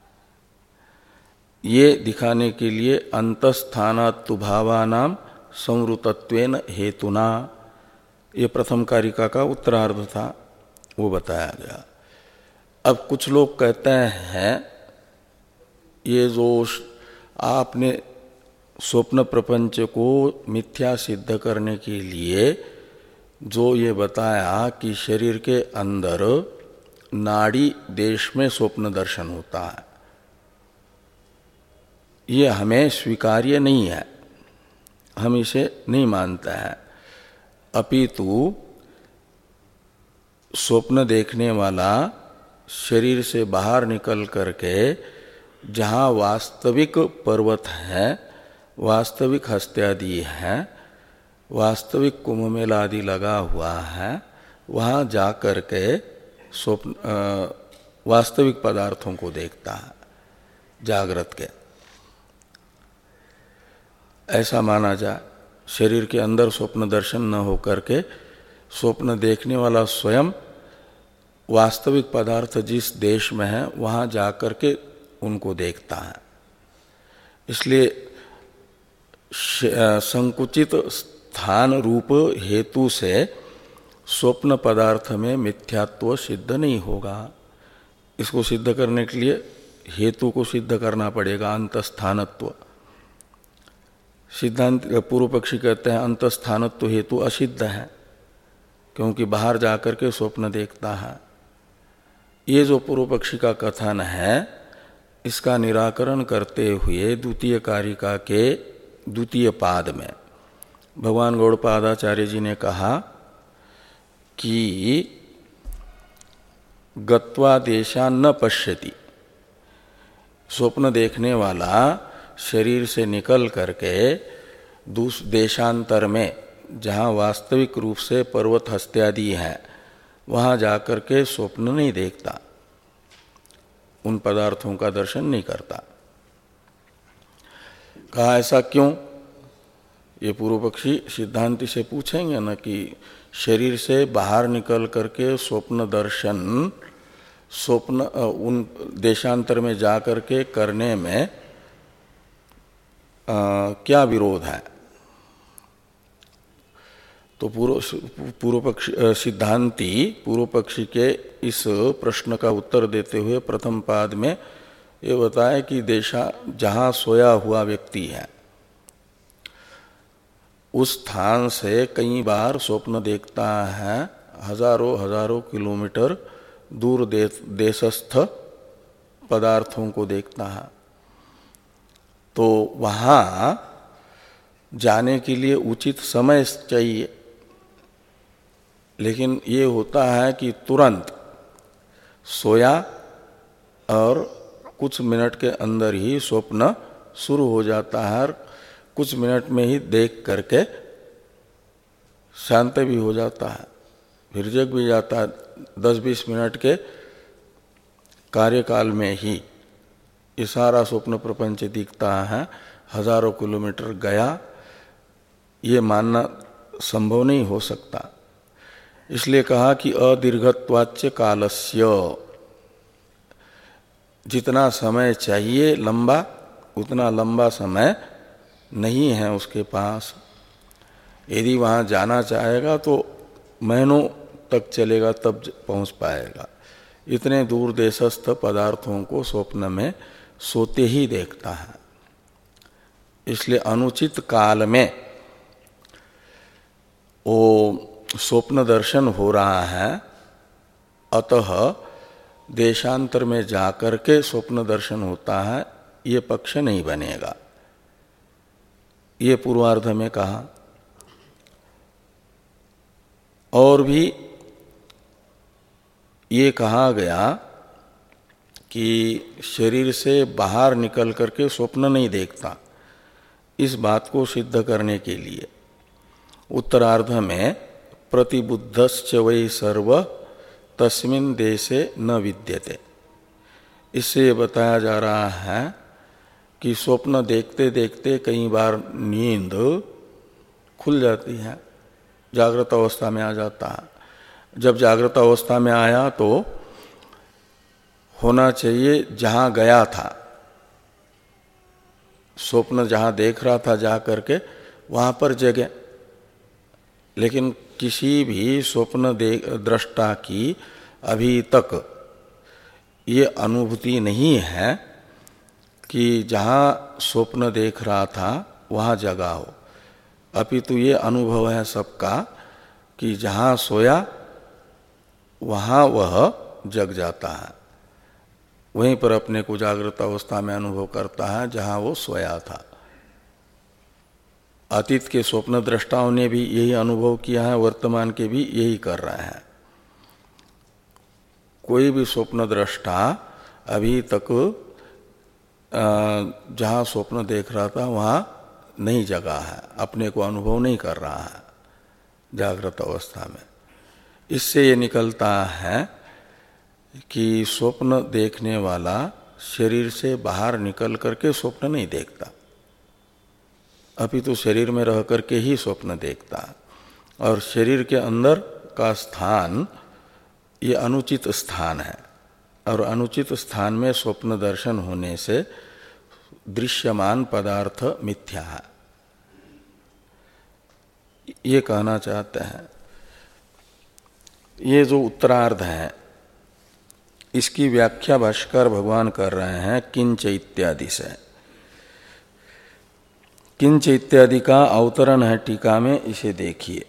ये दिखाने के लिए अंतस्थानात्तु भावानाम संवृतत्वेन हेतुना, ये प्रथम कारिका का उत्तरार्ध था, वो बताया गया। अब कुछ लोग कहते हैं ये जो आपने स्वप्न प्रपंच को मिथ्या सिद्ध करने के लिए जो ये बताया कि शरीर के अंदर नाड़ी देश में स्वप्न दर्शन होता है, ये हमें स्वीकार्य नहीं है, हम इसे नहीं मानते हैं। अपितु स्वप्न देखने वाला शरीर से बाहर निकल करके जहाँ वास्तविक पर्वत है, वास्तविक हस्त्यादि है, वास्तविक कुंभ मेला आदि लगा हुआ है, वहाँ जा कर के स्वप्न वास्तविक पदार्थों को देखता है जागृत के, ऐसा माना जाए। शरीर के अंदर स्वप्न दर्शन न हो करके स्वप्न देखने वाला स्वयं वास्तविक पदार्थ जिस देश में है वहाँ जा कर के उनको देखता है। इसलिए संकुचित स्थान रूप हेतु से स्वप्न पदार्थ में मिथ्यात्व सिद्ध नहीं होगा। इसको सिद्ध करने के लिए हेतु को सिद्ध करना पड़ेगा, अंतस्थानत्व। सिद्धांत पूर्व पक्षी कहते हैं अंतस्थानत्व हेतु असिद्ध है, क्योंकि बाहर जाकर के स्वप्न देखता है। ये जो पूर्व पक्षी का कथन है, इसका निराकरण करते हुए द्वितीय कारिका के द्वितीय पाद में भगवान गौड़पादाचार्य जी ने कहा कि गत्वा देशान न पश्यति, स्वप्न देखने वाला शरीर से निकल करके दूस देशांतर में जहाँ वास्तविक रूप से पर्वत हस्त्यादि है वहाँ जाकर के स्वप्न नहीं देखता, उन पदार्थों का दर्शन नहीं करता। कहा ऐसा क्यों? ये पूर्व पक्षी सिद्धांति से पूछेंगे न कि शरीर से बाहर निकल करके स्वप्न दर्शन स्वप्न उन देशांतर में जा करके करने में आ, क्या विरोध है? तो पूर्व पूर्व पक्षी सिद्धांति पूर्व पक्षी के इस प्रश्न का उत्तर देते हुए प्रथम पाद में ये बताया कि देशा जहाँ सोया हुआ व्यक्ति है उस स्थान से कई बार स्वप्न देखता है, हजारों हजारों किलोमीटर दूर देश देशस्थ पदार्थों को देखता है। तो वहाँ जाने के लिए उचित समय चाहिए, लेकिन ये होता है कि तुरंत सोया और कुछ मिनट के अंदर ही स्वप्न शुरू हो जाता है, कुछ मिनट में ही देख करके शांत भी हो जाता है, फिर जग भी जाता है। दस बीस मिनट के कार्यकाल में ही ये सारा स्वप्न प्रपंच दिखता है, हजारों किलोमीटर गया, ये मानना संभव नहीं हो सकता। इसलिए कहा कि अदीर्घत्वाच्च कालस्य, जितना समय चाहिए लंबा, उतना लंबा समय नहीं है उसके पास। यदि वहाँ जाना चाहेगा तो महीनों तक चलेगा तब पहुँच पाएगा। इतने दूर देशस्थ पदार्थों को स्वप्न में सोते ही देखता है। इसलिए अनुचित काल में वो स्वप्न दर्शन हो रहा है, अतः देशांतर में जाकर के स्वप्न दर्शन होता है, ये पक्ष नहीं बनेगा। ये पूर्वार्ध में कहा। और भी ये कहा गया कि शरीर से बाहर निकल करके स्वप्न नहीं देखता। इस बात को सिद्ध करने के लिए उत्तरार्ध में प्रतिबुद्धश्च वै सर्व तस्मिन् देशे न विद्यते, इससे बताया जा रहा है कि स्वप्न देखते देखते कई बार नींद खुल जाती है, जागृत अवस्था में आ जाता है। जब जागृत अवस्था में आया तो होना चाहिए जहाँ गया था, स्वप्न जहाँ देख रहा था जा करके वहाँ पर जगे, लेकिन किसी भी स्वप्न देख दृष्टा की अभी तक ये अनुभूति नहीं है कि जहाँ स्वप्न देख रहा था वहाँ जगा हो। अपितु ये अनुभव है सबका कि जहाँ सोया वहाँ वह जग जाता है, वहीं पर अपने को जागृत अवस्था में अनुभव करता है जहाँ वो सोया था। अतीत के स्वप्न दृष्टाओं ने भी यही अनुभव किया है, वर्तमान के भी यही कर रहे हैं। कोई भी स्वप्न दृष्टा अभी तक जहाँ स्वप्न देख रहा था वहाँ नहीं जगा है, अपने को अनुभव नहीं कर रहा है जागृत अवस्था में। इससे ये निकलता है कि स्वप्न देखने वाला शरीर से बाहर निकल करके स्वप्न नहीं देखता, अभी तो शरीर में रह करके ही स्वप्न देखता है। और शरीर के अंदर का स्थान ये अनुचित स्थान है, और अनुचित स्थान में स्वप्न दर्शन होने से दृश्यमान पदार्थ मिथ्या है, ये कहना चाहते हैं। ये जो उत्तरार्ध है इसकी व्याख्या भाष्कर भगवान कर रहे हैं किंच इत्यादि से। किंच इत्यादि का अवतरण है टीका में, इसे देखिए।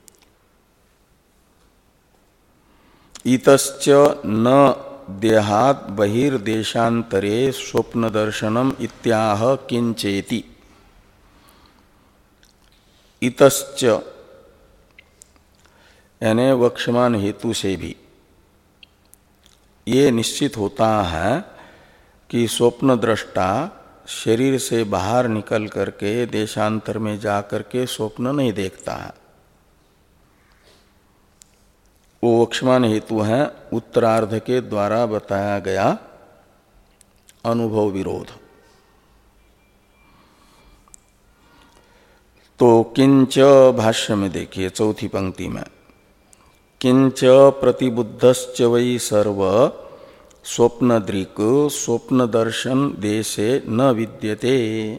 इतश्च न देहात् बहिर्देशांतरे स्वप्न दर्शनम इत्याह किंचेति। इतश्च यानी वक्ष्यमान हेतु से भी ये निश्चित होता है कि स्वप्न दृष्टा शरीर से बाहर निकल करके देशांतर में जा करके स्वप्न नहीं देखता है। वो वक्ष्यमान हेतु है उत्तरार्ध के द्वारा बताया गया अनुभव विरोध। तो किंच भाष्य में देखिए चौथी पंक्ति में, किंच प्रतिबुद्धश्च वै सर्व स्वप्नदृक् स्वप्न दर्शन देशे न विद्यते।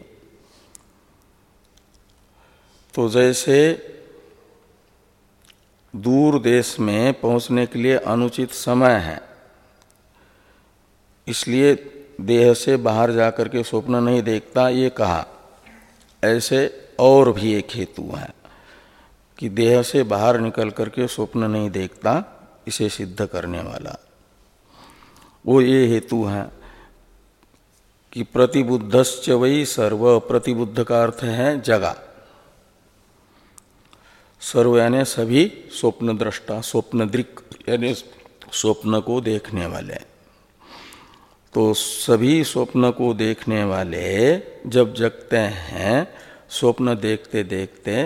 तो जैसे दूर देश में पहुंचने के लिए अनुचित समय है, इसलिए देह से बाहर जाकर के स्वप्न नहीं देखता, ये कहा। ऐसे और भी एक हेतु है कि देह से बाहर निकल करके स्वप्न नहीं देखता, इसे सिद्ध करने वाला वो ये हेतु है कि प्रतिबुद्धश्च वै सर्व, प्रतिबुद्ध का अर्थ है जगा, सर्व यानी सभी स्वप्न दृष्टा, स्वप्न दृक् यानी स्वप्न को देखने वाले। तो सभी स्वप्न को देखने वाले जब जगते हैं स्वप्न देखते देखते,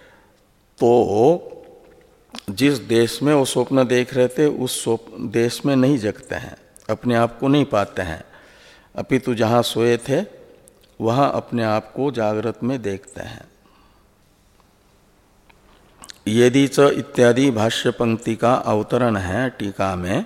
तो जिस देश में वो स्वप्न देख रहे थे उस स्वप्न देश में नहीं जगते हैं, अपने आप को नहीं पाते हैं, अपितु जहाँ सोए थे वहाँ अपने आप को जागृत में देखते हैं। यदि च इत्यादि भाष्य पंक्ति का अवतरण है टीका में।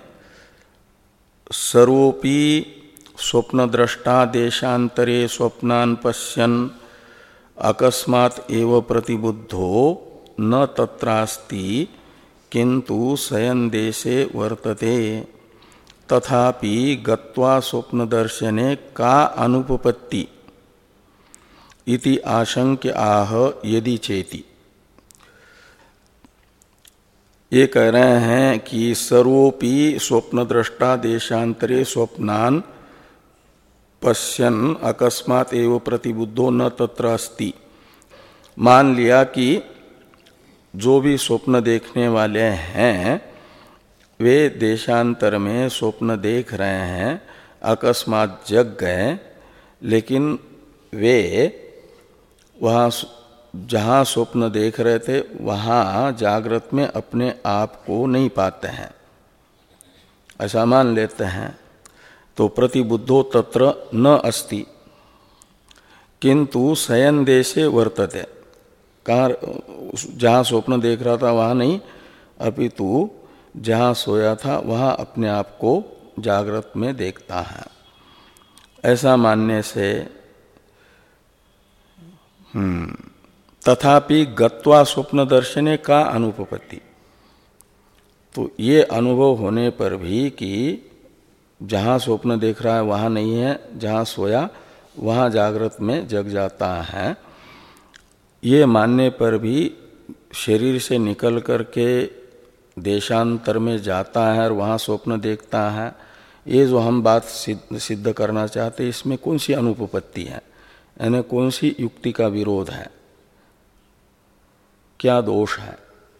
सर्वोपि स्वप्न दृष्टा देशांतरे स्वप्नान पश्यन् अकस्मात् एव प्रतिबुद्धो न तत्रास्ति किंतु शयन देशे वर्तते तथापि गत्वा स्वप्न दर्शने का अनुपपत्ति इति आशंक्य आह यदि चेति। ये कह रहे हैं कि सर्वोपि स्वप्न दृष्टा देशांतरे स्वप्नान पश्यन् अकस्मात् एव प्रतिबुद्धो न तत्र अस्ति। मान लिया कि जो भी स्वप्न देखने वाले हैं वे देशांतर में स्वप्न देख रहे हैं, अकस्मात जग गए, लेकिन वे वहाँ जहाँ स्वप्न देख रहे थे वहाँ जागृत में अपने आप को नहीं पाते हैं, ऐसा मान लेते हैं। तो प्रतिबुद्धो तत्र न अस्ति किंतु शयन देशे वर्तते, कहाँ जहाँ स्वप्न देख रहा था वहाँ नहीं, अपितु जहाँ सोया था वहाँ अपने आप को जागृत में देखता है। ऐसा मानने से हम्म तथापि गत्वा स्वप्न दर्शने का अनुपपत्ति, तो ये अनुभव होने पर भी कि जहाँ स्वप्न देख रहा है वहाँ नहीं है, जहाँ सोया वहाँ जागृत में जग जाता है, ये मानने पर भी शरीर से निकल करके देशांतर में जाता है और वहाँ स्वप्न देखता है, ये जो हम बात सिद्ध, सिद्ध करना चाहते हैं, इसमें कौन सी अनुपपत्ति है, यानी कौन सी युक्ति का विरोध है, क्या दोष है,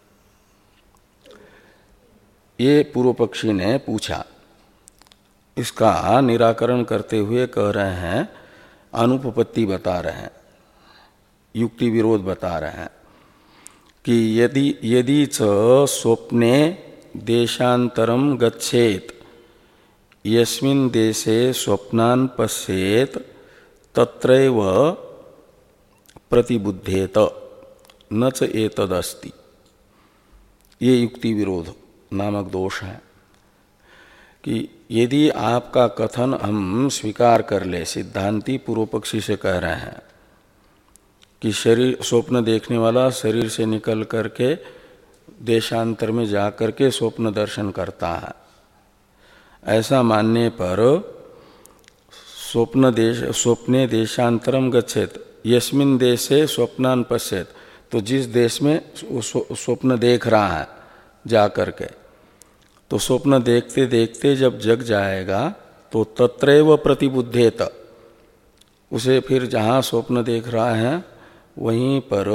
ये पूर्व पक्षी ने पूछा। इसका निराकरण करते हुए कह रहे हैं, अनुपपत्ति बता रहे हैं, युक्ति विरोध बता रहे हैं कि यदि यदि च स्वप्ने देशांतरम गच्छेत यस्मिन् देशे स्वप्नान् पश्येत तत्रैव प्रतिबुद्धेत न च एतदस्ति। ये युक्ति विरोध नामक दोष है कि यदि आपका कथन हम स्वीकार कर ले, सिद्धांती पूर्व पक्षी से कह रहे हैं कि शरीर स्वप्न देखने वाला शरीर से निकल करके देशांतर में जा करके स्वप्न दर्शन करता है, ऐसा मानने पर स्वप्न देश स्वप्ने देशांतरम गच्छेत यस्मिन् देशे स्वप्नान पश्येत, तो जिस देश में स्वप्न देख रहा है जा करके, तो स्वप्न देखते देखते जब जग जाएगा तो तत्रैव प्रतिबुद्धेत, उसे फिर जहाँ स्वप्न देख रहा है वहीं पर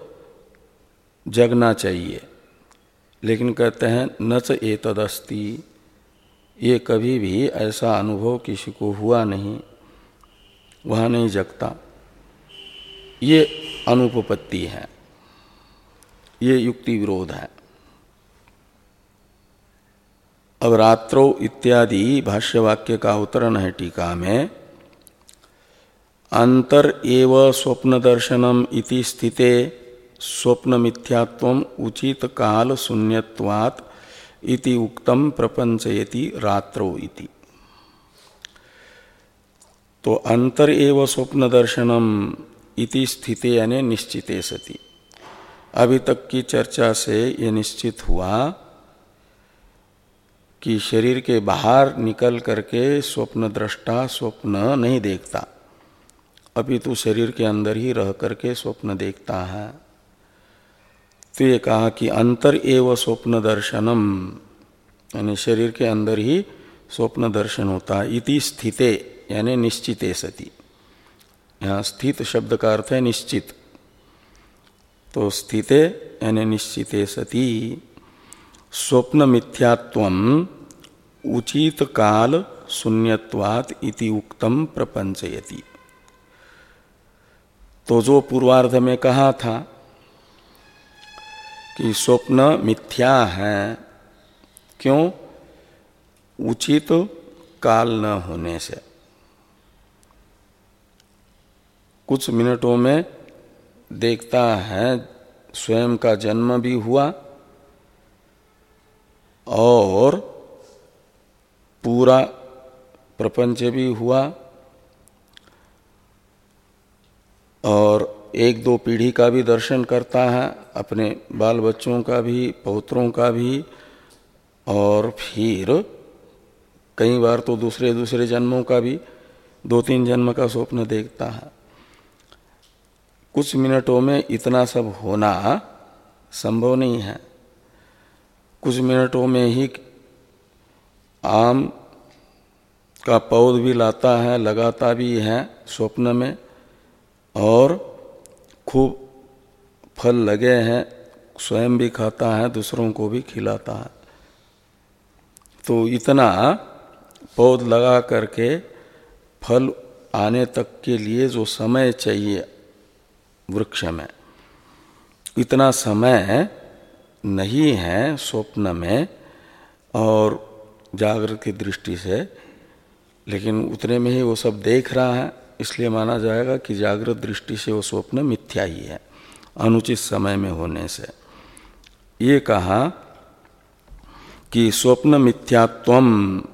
जगना चाहिए। लेकिन कहते हैं न च एतदस्ति, ये कभी भी ऐसा अनुभव किसी को हुआ नहीं, वहाँ नहीं जगता, ये अनुपपत्ति है, ये युक्ति विरोध है। अब रात्रौ इत्यादि भाष्यवाक्य का अवतरण है टीका में। अंतर एव स्वप्न दर्शनम इति स्थिते स्वप्न मिथ्यात्वम उचित काल शून्यत्वात् इति उक्तम प्रपंचयति रात्रौ इति। तो अंतर एव स्वप्न दर्शनम इति स्थिते यानी निश्चिते सति, अभी तक की चर्चा से ये निश्चित हुआ कि शरीर के बाहर निकल करके स्वप्न दृष्टा स्वप्न नहीं देखता, अपितु शरीर के अंदर ही रह करके स्वप्न देखता है। तो ये कहा कि अंतर एव स्वप्न दर्शनम, यानी शरीर के अंदर ही स्वप्न दर्शन होता है। इति स्थिते यानी निश्चिते सति, यहाँ स्थित शब्द का अर्थ है निश्चित, तो स्थिते यानी निश्चिते सति स्वप्न मिथ्यात्वम उचित काल शून्यत्वात् इति उक्तम प्रपंचयति। तो जो पूर्वार्ध में कहा था कि स्वप्न मिथ्या है, क्यों? उचित काल न होने से। कुछ मिनटों में देखता है स्वयं का जन्म भी हुआ और पूरा प्रपंच भी हुआ और एक दो पीढ़ी का भी दर्शन करता है, अपने बाल बच्चों का भी, पौत्रों का भी, और फिर कई बार तो दूसरे दूसरे जन्मों का भी, दो तीन जन्म का स्वप्न देखता है। कुछ मिनटों में इतना सब होना संभव नहीं है। कुछ मिनटों में ही आम का पौध भी लाता है, लगाता भी है स्वप्न में, और खूब फल लगे हैं, स्वयं भी खाता है, दूसरों को भी खिलाता है। तो इतना पौध लगा करके फल आने तक के लिए जो समय चाहिए वृक्ष में, इतना समय नहीं है स्वप्न में और जागृत की दृष्टि से, लेकिन उतने में ही वो सब देख रहा है, इसलिए माना जाएगा कि जागृत दृष्टि से वो स्वप्न मिथ्या ही है, अनुचित समय में होने से। ये कहा कि स्वप्न मिथ्यात्वम,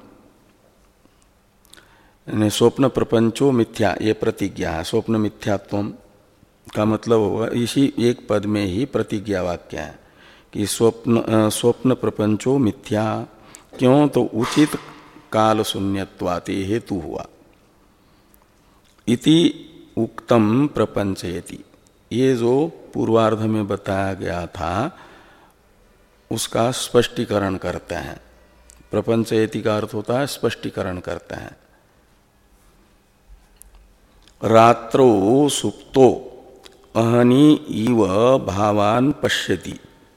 यानी स्वप्न प्रपंचो मिथ्या, ये प्रतिज्ञा है। स्वप्न मिथ्यात्वम का मतलब होगा, इसी एक पद में ही प्रतिज्ञा वाक्य है कि स्वप्न स्वप्न प्रपंचो मिथ्या। क्यों? तो उचित काल शून्यत्वाति हेतु हुआ। इति उक्तम प्रपंचयति, ये जो पूर्वार्ध में बताया गया था उसका स्पष्टीकरण करते हैं। प्रपंचयति का अर्थ होता है स्पष्टीकरण करते हैं। रात्रो सुप्तो अहनि इव भावान पश्यति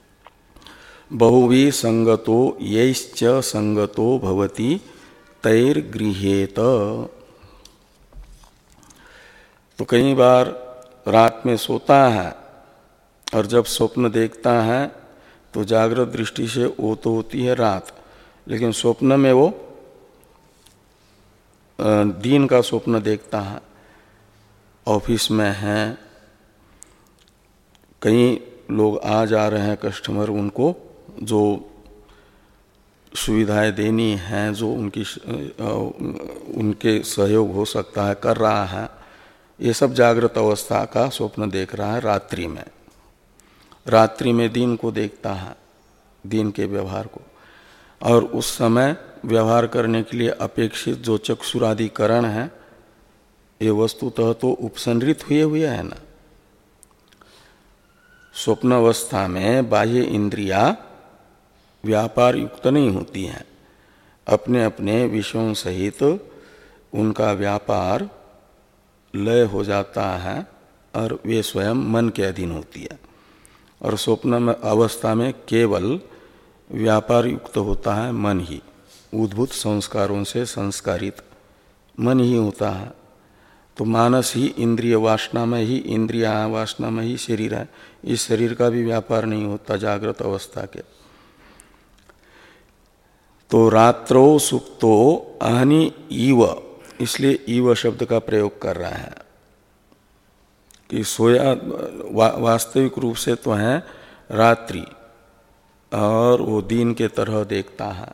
बहुवी संगतो यैश्च संगतो भवति तैर्गृह्येत। तो कई बार रात में सोता है और जब स्वप्न देखता है तो जागृत दृष्टि से वो तो होती है रात, लेकिन स्वप्न में वो दिन का स्वप्न देखता है। ऑफिस में हैं, कई लोग आ जा रहे हैं कस्टमर, उनको जो सुविधाएं देनी हैं, जो उनकी उनके सहयोग हो सकता है कर रहा है, ये सब जागृत अवस्था का स्वप्न देख रहा है रात्रि में। रात्रि में दिन को देखता है, दिन के व्यवहार को, और उस समय व्यवहार करने के लिए अपेक्षित जो चक्षुरादिकरण है ये वस्तुतः तो उपसंहृत हुए हुए है ना। स्वप्न अवस्था में बाह्य इंद्रिया व्यापार युक्त नहीं होती हैं, अपने अपने विषयों सहित उनका व्यापार लय हो जाता है और वे स्वयं मन के अधीन होती है। और स्वप्न में अवस्था में केवल व्यापार युक्त होता है मन ही, उद्भूत संस्कारों से संस्कारित मन ही होता है। तो मानस ही इंद्रिय वासना में ही, इंद्रिया वासना में ही शरीर है, इस शरीर का भी व्यापार नहीं होता जागृत अवस्था के। तो रात्रो सुप्तो अहनि इव, इसलिए इव शब्द का प्रयोग कर रहा है कि सोया वा, वास्तविक रूप से तो है रात्रि और वो दिन के तरह देखता है,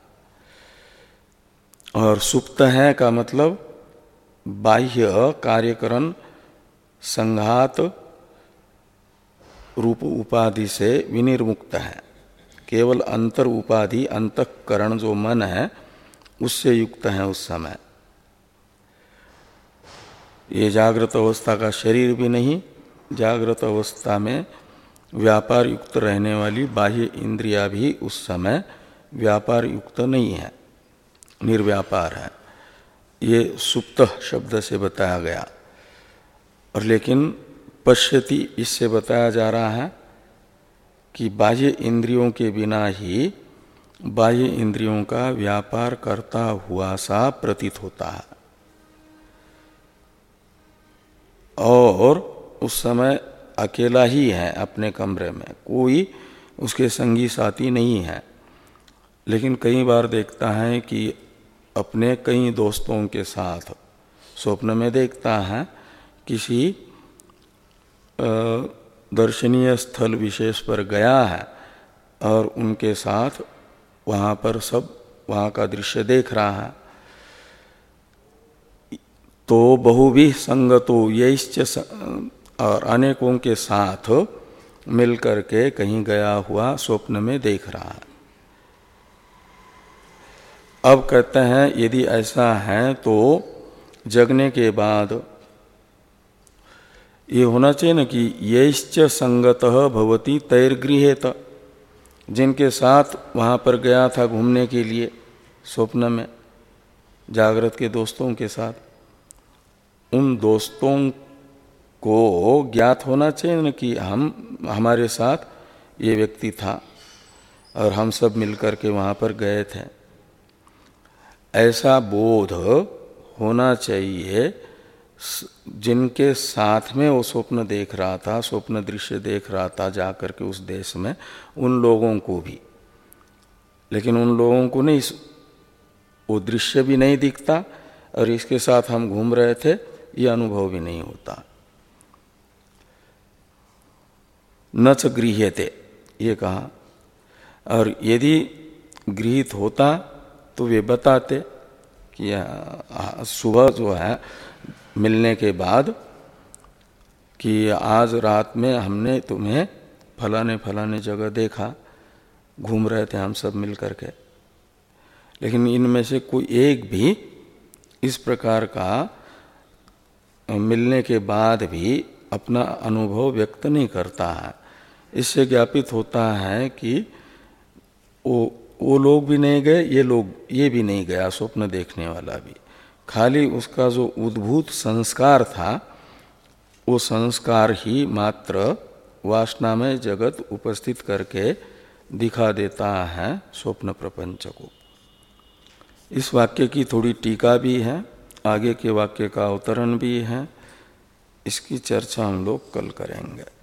और सुप्त है का मतलब बाह्य कार्यकरण संघात रूप उपाधि से विनिर्मुक्त है, केवल अंतर उपाधि अंतःकरण जो मन है उससे युक्त है उस समय। ये जागृत अवस्था का शरीर भी नहीं, जागृत अवस्था में व्यापार युक्त रहने वाली बाह्य इंद्रिया भी उस समय व्यापार युक्त नहीं है, निर्व्यापार है। ये सुप्त शब्द से बताया गया। और लेकिन पश्यति इससे बताया जा रहा है कि बाह्य इंद्रियों के बिना ही बाह्य इंद्रियों का व्यापार करता हुआ सा प्रतीत होता है, और उस समय अकेला ही है अपने कमरे में, कोई उसके संगी साथी नहीं है। लेकिन कई बार देखता है कि अपने कई दोस्तों के साथ स्वप्न में देखता है किसी दर्शनीय स्थल विशेष पर गया है और उनके साथ वहाँ पर सब वहाँ का दृश्य देख रहा है। तो बहुभी संगतो यैश्च, और अनेकों के साथ मिल करके कहीं गया हुआ स्वप्न में देख रहा है। अब कहते हैं यदि ऐसा है तो जगने के बाद ये होना चाहिए ना कि यैश्च संगतः भवति तैर्गृहेत, जिनके साथ वहाँ पर गया था घूमने के लिए स्वप्न में जागृत के दोस्तों के साथ, उन दोस्तों को ज्ञात होना चाहिए न कि हम हमारे साथ ये व्यक्ति था और हम सब मिलकर के वहाँ पर गए थे। ऐसा बोध होना चाहिए जिनके साथ में वो स्वप्न देख रहा था, स्वप्न दृश्य देख रहा था जाकर के उस देश में, उन लोगों को भी। लेकिन उन लोगों को नहीं, वो दृश्य भी नहीं दिखता और इसके साथ हम घूम रहे थे ये अनुभव भी नहीं होता। न च गृह्यते ये कहा, और यदि गृहीत होता तो वे बताते कि सुबह जो है मिलने के बाद कि आज रात में हमने तुम्हें फलाने फलाने जगह देखा, घूम रहे थे हम सब मिल करके। लेकिन इनमें से कोई एक भी इस प्रकार का मिलने के बाद भी अपना अनुभव व्यक्त नहीं करता है। इससे ज्ञापित होता है कि वो वो लोग भी नहीं गए, ये लोग ये भी नहीं गया, स्वप्न देखने वाला भी। खाली उसका जो उद्भूत संस्कार था वो संस्कार ही मात्र वासना में जगत उपस्थित करके दिखा देता है स्वप्न प्रपंच को। इस वाक्य की थोड़ी टीका भी है, आगे के वाक्य का अवतरण भी है। इसकी चर्चा हम लोग कल करेंगे।